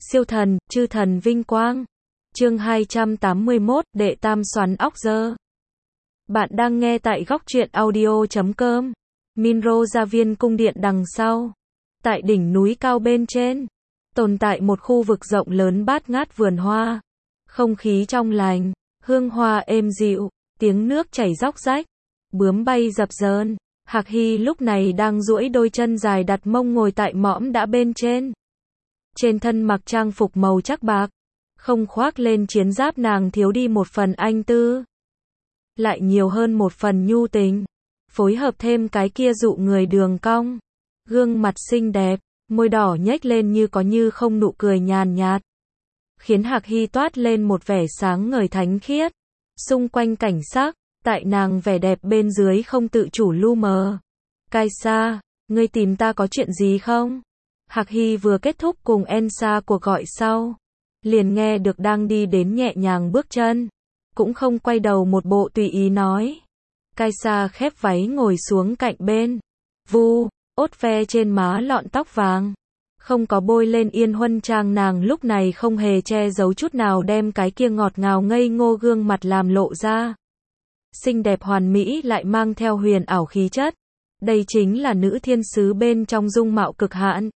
Siêu thần, chư thần vinh quang. Chương 281, đệ tam xoắn óc dơ. Bạn đang nghe tại góc truyện audio.com. Minro gia viên cung điện đằng sau. Tại đỉnh núi cao bên trên, tồn tại một khu vực rộng lớn bát ngát vườn hoa. Không khí trong lành, hương hoa êm dịu, tiếng nước chảy róc rách, bướm bay dập dờn. Hạc Hy lúc này đang duỗi đôi chân dài đặt mông ngồi tại mõm đá bên trên. Trên thân mặc trang phục màu chắc bạc, không khoác lên chiến giáp nàng thiếu đi một phần anh tư, lại nhiều hơn một phần nhu tình, phối hợp thêm cái kia dụ người đường cong, gương mặt xinh đẹp, môi đỏ nhếch lên như có như không nụ cười nhàn nhạt, khiến Hạc Hy toát lên một vẻ sáng ngời thánh khiết. Xung quanh cảnh sắc, tại nàng vẻ đẹp bên dưới không tự chủ lu mờ. Kaisa, ngươi tìm ta có chuyện gì không? Hạc Hy vừa kết thúc cùng Ensa cuộc gọi sau, liền nghe được đang đi đến nhẹ nhàng bước chân, cũng không quay đầu một bộ tùy ý nói. Kaisa khép váy ngồi xuống cạnh bên, vu, ốt ve trên má lọn tóc vàng, không có bôi lên yên huân trang, nàng lúc này không hề che giấu chút nào đem cái kia ngọt ngào ngây ngô gương mặt làm lộ ra. Xinh đẹp hoàn mỹ lại mang theo huyền ảo khí chất. Đây chính là nữ thiên sứ bên trong dung mạo cực hạn.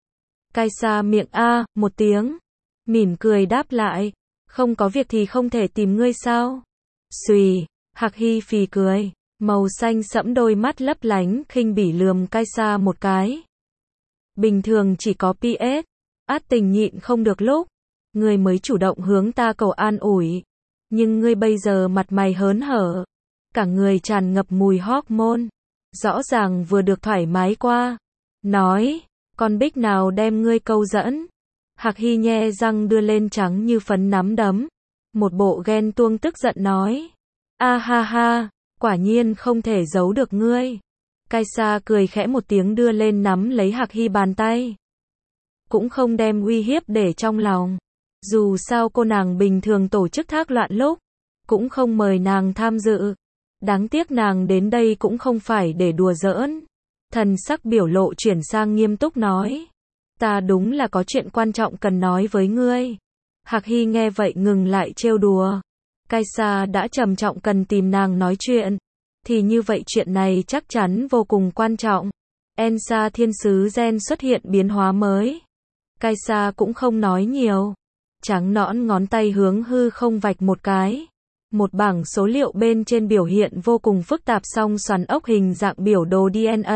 Kaisa miệng a một tiếng, mỉm cười đáp lại, không có việc thì không thể tìm ngươi sao? Xùy, Hạc Hy phì cười, màu xanh sẫm đôi mắt lấp lánh khinh bỉ lườm Kaisa một cái. Bình thường chỉ có PS, át tình nhịn không được lúc, ngươi mới chủ động hướng ta cầu an ủi, nhưng ngươi bây giờ mặt mày hớn hở, cả người tràn ngập mùi hormone, rõ ràng vừa được thoải mái qua. Nói, con bích nào đem ngươi câu dẫn? Hạc Hy nhe răng đưa lên trắng như phấn nắm đấm, một bộ ghen tuông tức giận nói. A ha ha, quả nhiên không thể giấu được ngươi. Kaisa cười khẽ một tiếng đưa lên nắm lấy Hạc Hy bàn tay. Cũng không đem uy hiếp để trong lòng. Dù sao cô nàng bình thường tổ chức thác loạn lúc, cũng không mời nàng tham dự. Đáng tiếc nàng đến đây cũng không phải để đùa giỡn. Thần sắc biểu lộ chuyển sang nghiêm túc nói. Ta đúng là có chuyện quan trọng cần nói với ngươi. Hạc Hy nghe vậy ngừng lại trêu đùa. Kaisa đã trầm trọng cần tìm nàng nói chuyện, thì như vậy chuyện này chắc chắn vô cùng quan trọng. Ensa thiên sứ gen xuất hiện biến hóa mới. Kaisa cũng không nói nhiều, trắng nõn ngón tay hướng hư không vạch một cái. Một bảng số liệu bên trên biểu hiện vô cùng phức tạp song xoắn ốc hình dạng biểu đồ DNA.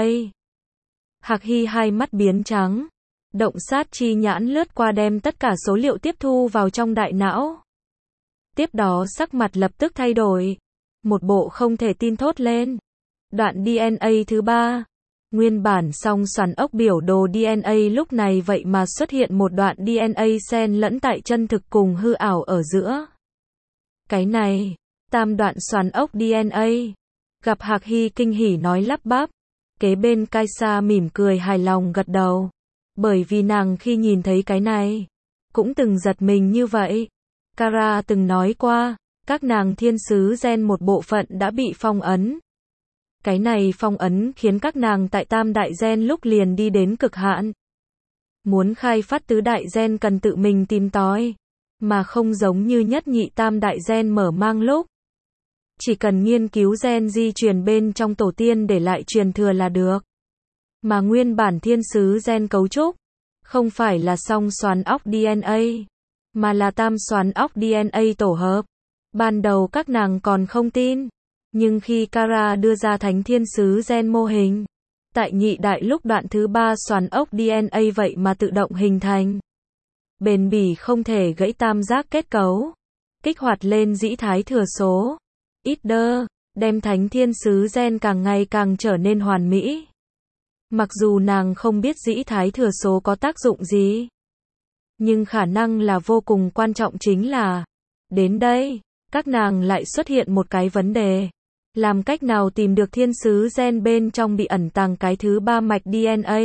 Hạc Hy hai mắt biến trắng, động sát chi nhãn lướt qua đem tất cả số liệu tiếp thu vào trong đại não. Tiếp đó sắc mặt lập tức thay đổi, một bộ không thể tin thốt lên. Đoạn DNA thứ 3, nguyên bản song xoắn ốc biểu đồ DNA lúc này vậy mà xuất hiện một đoạn DNA xen lẫn tại chân thực cùng hư ảo ở giữa. Cái này, tam đoạn xoắn ốc DNA. Gặp Hạc Hy kinh hỉ nói lắp bắp, kế bên Kaisa mỉm cười hài lòng gật đầu, bởi vì nàng khi nhìn thấy cái này, cũng từng giật mình như vậy. Kara từng nói qua, các nàng thiên sứ gen một bộ phận đã bị phong ấn. Cái này phong ấn khiến các nàng tại tam đại gen lúc liền đi đến cực hạn. Muốn khai phát tứ đại gen cần tự mình tìm tòi, mà không giống như nhất nhị tam đại gen mở mang lúc. Chỉ cần nghiên cứu gen di truyền bên trong tổ tiên để lại truyền thừa là được. Mà nguyên bản thiên sứ gen cấu trúc, không phải là song xoắn ốc DNA, mà là tam xoắn ốc DNA tổ hợp. Ban đầu các nàng còn không tin, nhưng khi Kara đưa ra thánh thiên sứ gen mô hình, tại nhị đại lúc đoạn thứ 3 xoắn ốc DNA vậy mà tự động hình thành. Bền bỉ không thể gãy tam giác kết cấu, kích hoạt lên dĩ thái thừa số, IDR, đem thánh thiên sứ gen càng ngày càng trở nên hoàn mỹ. Mặc dù nàng không biết dĩ thái thừa số có tác dụng gì, nhưng khả năng là vô cùng quan trọng chính là, đến đây, các nàng lại xuất hiện một cái vấn đề. Làm cách nào tìm được thiên sứ gen bên trong bị ẩn tàng cái thứ 3 mạch DNA?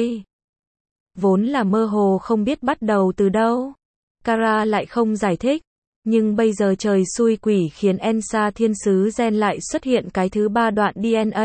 Vốn là mơ hồ không biết bắt đầu từ đâu. Kara lại không giải thích, nhưng bây giờ trời xui quỷ khiến Ensa thiên sứ gen lại xuất hiện cái thứ 3 đoạn DNA.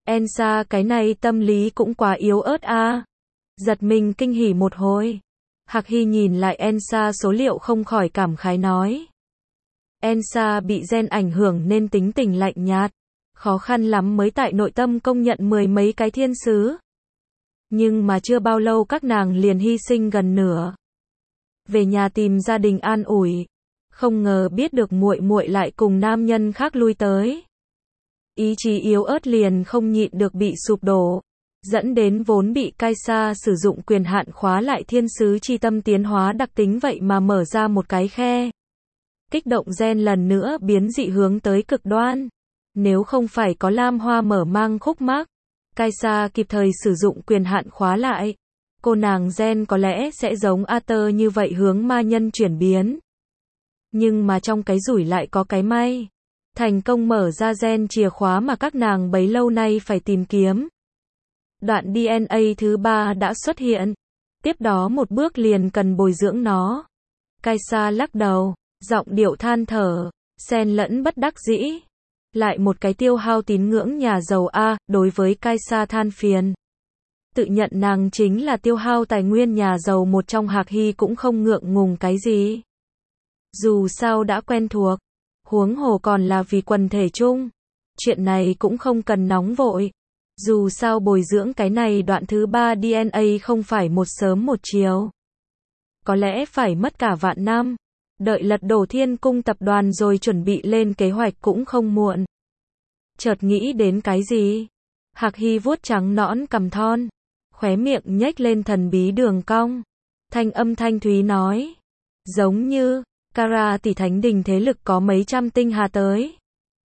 Ensa cái này tâm lý cũng quá yếu ớt a. Giật mình kinh hỉ một hồi. Hạc Hy nhìn lại Elsa số liệu không khỏi cảm khái nói. Elsa bị gen ảnh hưởng nên tính tình lạnh nhạt. Khó khăn lắm mới tại nội tâm công nhận 10 mấy cái thiên sứ. Nhưng mà chưa bao lâu các nàng liền hy sinh gần nửa. Về nhà tìm gia đình an ủi. Không ngờ biết được muội muội lại cùng nam nhân khác lui tới. Ý chí yếu ớt liền không nhịn được bị sụp đổ. Dẫn đến vốn bị Kaisa sử dụng quyền hạn khóa lại thiên sứ chi tâm tiến hóa đặc tính vậy mà mở ra một cái khe. Kích động gen lần nữa biến dị hướng tới cực đoan. Nếu không phải có Lam Hoa mở mang khúc mắc, Kaisa kịp thời sử dụng quyền hạn khóa lại, cô nàng gen có lẽ sẽ giống Arthur như vậy hướng ma nhân chuyển biến. Nhưng mà trong cái rủi lại có cái may. Thành công mở ra gen chìa khóa mà các nàng bấy lâu nay phải tìm kiếm. Đoạn DNA thứ 3 đã xuất hiện. Tiếp đó một bước liền cần bồi dưỡng nó. Kaisa lắc đầu, giọng điệu than thở, xen lẫn bất đắc dĩ. Lại một cái tiêu hao tín ngưỡng nhà giàu A, đối với Kaisa than phiền. Tự nhận nàng chính là tiêu hao tài nguyên nhà giàu một trong. Hạc Hy cũng không ngượng ngùng cái gì. Dù sao đã quen thuộc, huống hồ còn là vì quần thể chung. Chuyện này cũng không cần nóng vội. Dù sao bồi dưỡng cái này đoạn thứ 3 DNA không phải một sớm một chiều. Có lẽ phải mất cả vạn năm. Đợi lật đổ Thiên Cung tập đoàn rồi chuẩn bị lên kế hoạch cũng không muộn. Chợt nghĩ đến cái gì? Hạc Hy vuốt trắng nõn cằm thon, khóe miệng nhếch lên thần bí đường cong. Thanh âm thanh thúy nói. Giống như, Kara tỷ thánh đình thế lực có mấy trăm tinh hà tới.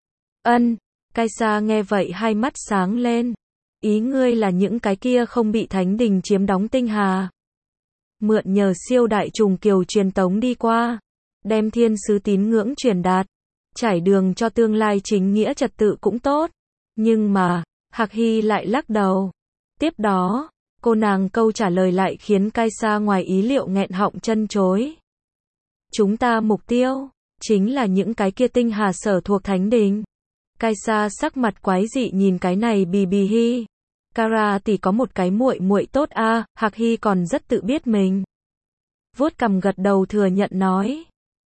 Kaisa nghe vậy hai mắt sáng lên. Ý ngươi là những cái kia không bị thánh đình chiếm đóng tinh hà. Mượn nhờ siêu đại trùng kiều truyền tống đi qua. Đem thiên sứ tín ngưỡng truyền đạt. Trải đường cho tương lai chính nghĩa trật tự cũng tốt. Nhưng mà, Hạc Hy lại lắc đầu. Tiếp đó, cô nàng câu trả lời lại khiến Kaisa ngoài ý liệu nghẹn họng chân chối. Chúng ta mục tiêu, chính là những cái kia tinh hà sở thuộc thánh đình. Kaisa sắc mặt quái dị nhìn cái này bì hi. Kara tỷ có một cái muội muội tốt a. Hạc Hy còn rất tự biết mình. Vuốt cằm gật đầu thừa nhận nói.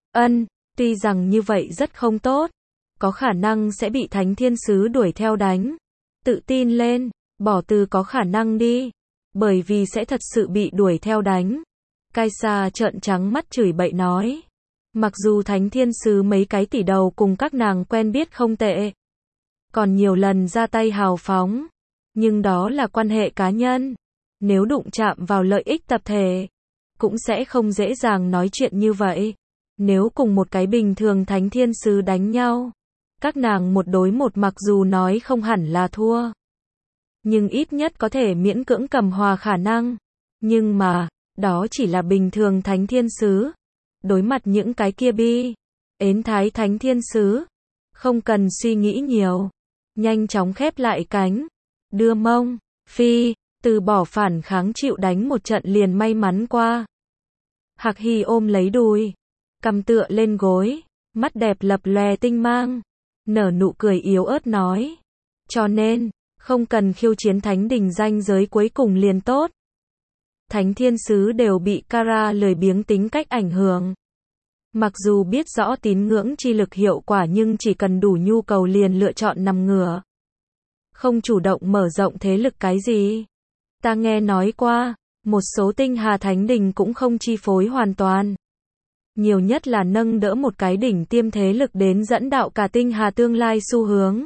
Tuy rằng như vậy rất không tốt. Có khả năng sẽ bị thánh thiên sứ đuổi theo đánh. Tự tin lên, bỏ từ có khả năng đi. Bởi vì sẽ thật sự bị đuổi theo đánh. Kaisa trợn trắng mắt chửi bậy nói. Mặc dù thánh thiên sứ mấy cái tỷ đầu cùng các nàng quen biết không tệ. Còn nhiều lần ra tay hào phóng. Nhưng đó là quan hệ cá nhân. Nếu đụng chạm vào lợi ích tập thể, cũng sẽ không dễ dàng nói chuyện như vậy. Nếu cùng một cái bình thường thánh thiên sứ đánh nhau, các nàng một đối một mặc dù nói không hẳn là thua. Nhưng ít nhất có thể miễn cưỡng cầm hòa khả năng. Nhưng mà, đó chỉ là bình thường thánh thiên sứ. Đối mặt những cái kia ến thái thánh thiên sứ. Không cần suy nghĩ nhiều. Nhanh chóng khép lại cánh. Đưa mông, phi, từ bỏ phản kháng chịu đánh một trận liền may mắn qua. Hạc Hy ôm lấy đùi, cằm tựa lên gối, mắt đẹp lập lòe tinh mang, nở nụ cười yếu ớt nói. Cho nên, không cần khiêu chiến thánh đình ranh giới cuối cùng liền tốt. Thánh thiên sứ đều bị Kara lười biếng tính cách ảnh hưởng. Mặc dù biết rõ tín ngưỡng chi lực hiệu quả nhưng chỉ cần đủ nhu cầu liền lựa chọn nằm ngửa. Không chủ động mở rộng thế lực cái gì. Ta nghe nói qua, một số tinh hà thánh đình cũng không chi phối hoàn toàn. Nhiều nhất là nâng đỡ một cái đỉnh tiêm thế lực đến dẫn đạo cả tinh hà tương lai xu hướng.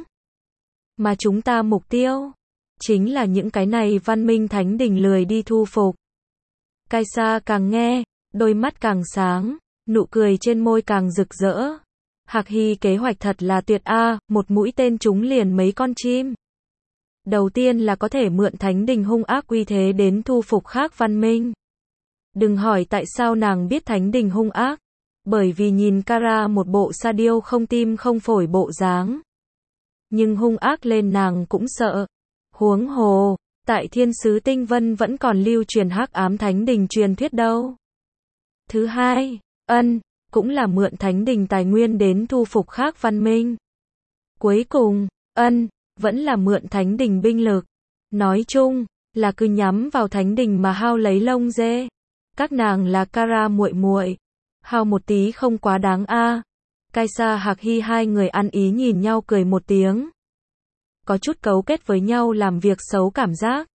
Mà chúng ta mục tiêu, chính là những cái này văn minh thánh đình lười đi thu phục. Kaisa càng nghe, đôi mắt càng sáng, nụ cười trên môi càng rực rỡ. Hạc Hy kế hoạch thật là tuyệt a, một mũi tên trúng liền mấy con chim. Đầu tiên là có thể mượn thánh đình hung ác uy thế đến thu phục khác văn minh. Đừng hỏi tại sao nàng biết thánh đình hung ác. Bởi vì nhìn Kara một bộ sa điêu không tim không phổi bộ dáng. Nhưng hung ác lên nàng cũng sợ. Huống hồ, tại thiên sứ tinh vân vẫn còn lưu truyền hắc ám thánh đình truyền thuyết đâu. Thứ hai, cũng là mượn thánh đình tài nguyên đến thu phục khác văn minh. Cuối cùng, vẫn là mượn thánh đình binh lực. Nói chung, là cứ nhắm vào thánh đình mà hao lấy lông dê. Các nàng là Kara muội muội. Hao một tí không quá đáng a. Kaisa Hạc Hy hai người ăn ý nhìn nhau cười một tiếng. Có chút cấu kết với nhau làm việc xấu cảm giác.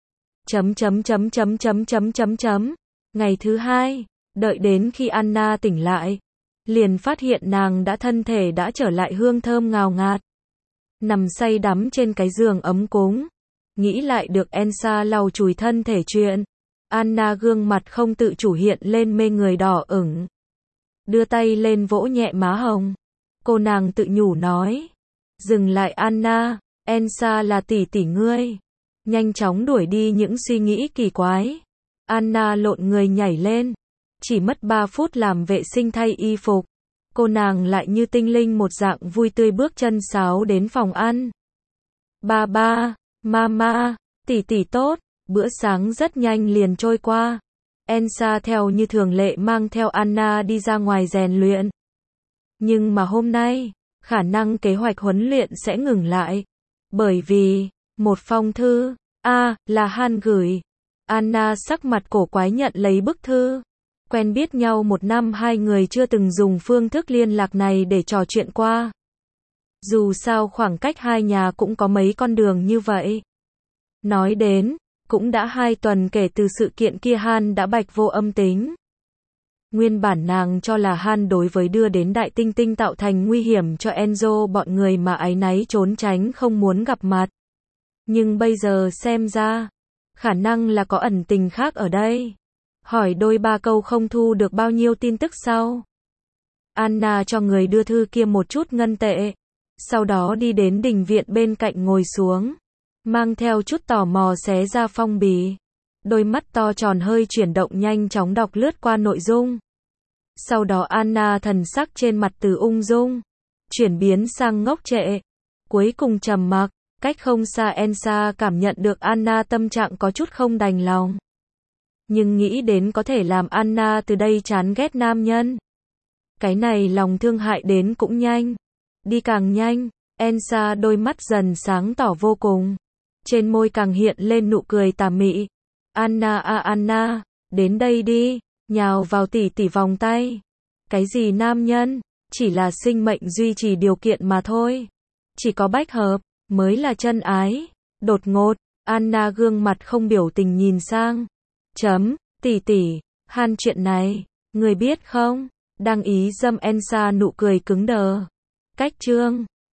Ngày thứ hai, đợi đến khi Anna tỉnh lại, liền phát hiện nàng thân thể đã trở lại hương thơm ngào ngạt. Nằm say đắm trên cái giường ấm cúng. Nghĩ lại được Elsa lau chùi thân thể chuyện. Anna gương mặt không tự chủ hiện lên mê người đỏ ửng. Đưa tay lên vỗ nhẹ má hồng. Cô nàng tự nhủ nói. Dừng lại Anna, Elsa là tỷ tỷ ngươi. Nhanh chóng đuổi đi những suy nghĩ kỳ quái. Anna lộn người nhảy lên. Chỉ mất 3 phút làm vệ sinh thay y phục. Cô nàng lại như tinh linh một dạng vui tươi bước chân sáo đến phòng ăn. Ba, mama, tỷ tỷ tốt. Bữa sáng rất nhanh liền trôi qua. Elsa theo như thường lệ mang theo Anna đi ra ngoài rèn luyện. Nhưng mà hôm nay, khả năng kế hoạch huấn luyện sẽ ngừng lại. Bởi vì, một phong thư, là Han gửi. Anna sắc mặt cổ quái nhận lấy bức thư. Quen biết nhau 1 năm hai người chưa từng dùng phương thức liên lạc này để trò chuyện qua. Dù sao khoảng cách hai nhà cũng có mấy con đường như vậy. Nói đến, cũng đã 2 tuần kể từ sự kiện kia Han đã bạch vô âm tính. Nguyên bản nàng cho là Han đối với đưa đến Đại Tinh Tinh tạo thành nguy hiểm cho Enzo bọn người mà áy náy trốn tránh không muốn gặp mặt. Nhưng bây giờ xem ra, khả năng là có ẩn tình khác ở đây. Hỏi đôi 3 câu không thu được bao nhiêu tin tức sau. Anna cho người đưa thư kia một chút ngân tệ. Sau đó đi đến đình viện bên cạnh ngồi xuống. Mang theo chút tò mò xé ra phong bì. Đôi mắt to tròn hơi chuyển động nhanh chóng đọc lướt qua nội dung. Sau đó Anna thần sắc trên mặt từ ung dung, chuyển biến sang ngốc trệ. Cuối cùng trầm mặc, cách không xa Elsa cảm nhận được Anna tâm trạng có chút không đành lòng. Nhưng nghĩ đến có thể làm Anna từ đây chán ghét nam nhân. Cái này lòng thương hại đến cũng nhanh. Đi càng nhanh, Elsa đôi mắt dần sáng tỏ vô cùng. Trên môi càng hiện lên nụ cười tà mị. Anna, đến đây đi, nhào vào tỷ tỷ vòng tay. Cái gì nam nhân, chỉ là sinh mệnh duy trì điều kiện mà thôi. Chỉ có bách hợp, mới là chân ái. Đột ngột, Anna gương mặt không biểu tình nhìn sang. Tỷ tỷ, Han chuyện này, người biết không? Đang ý dâm Elsa nụ cười cứng đờ. Cách chương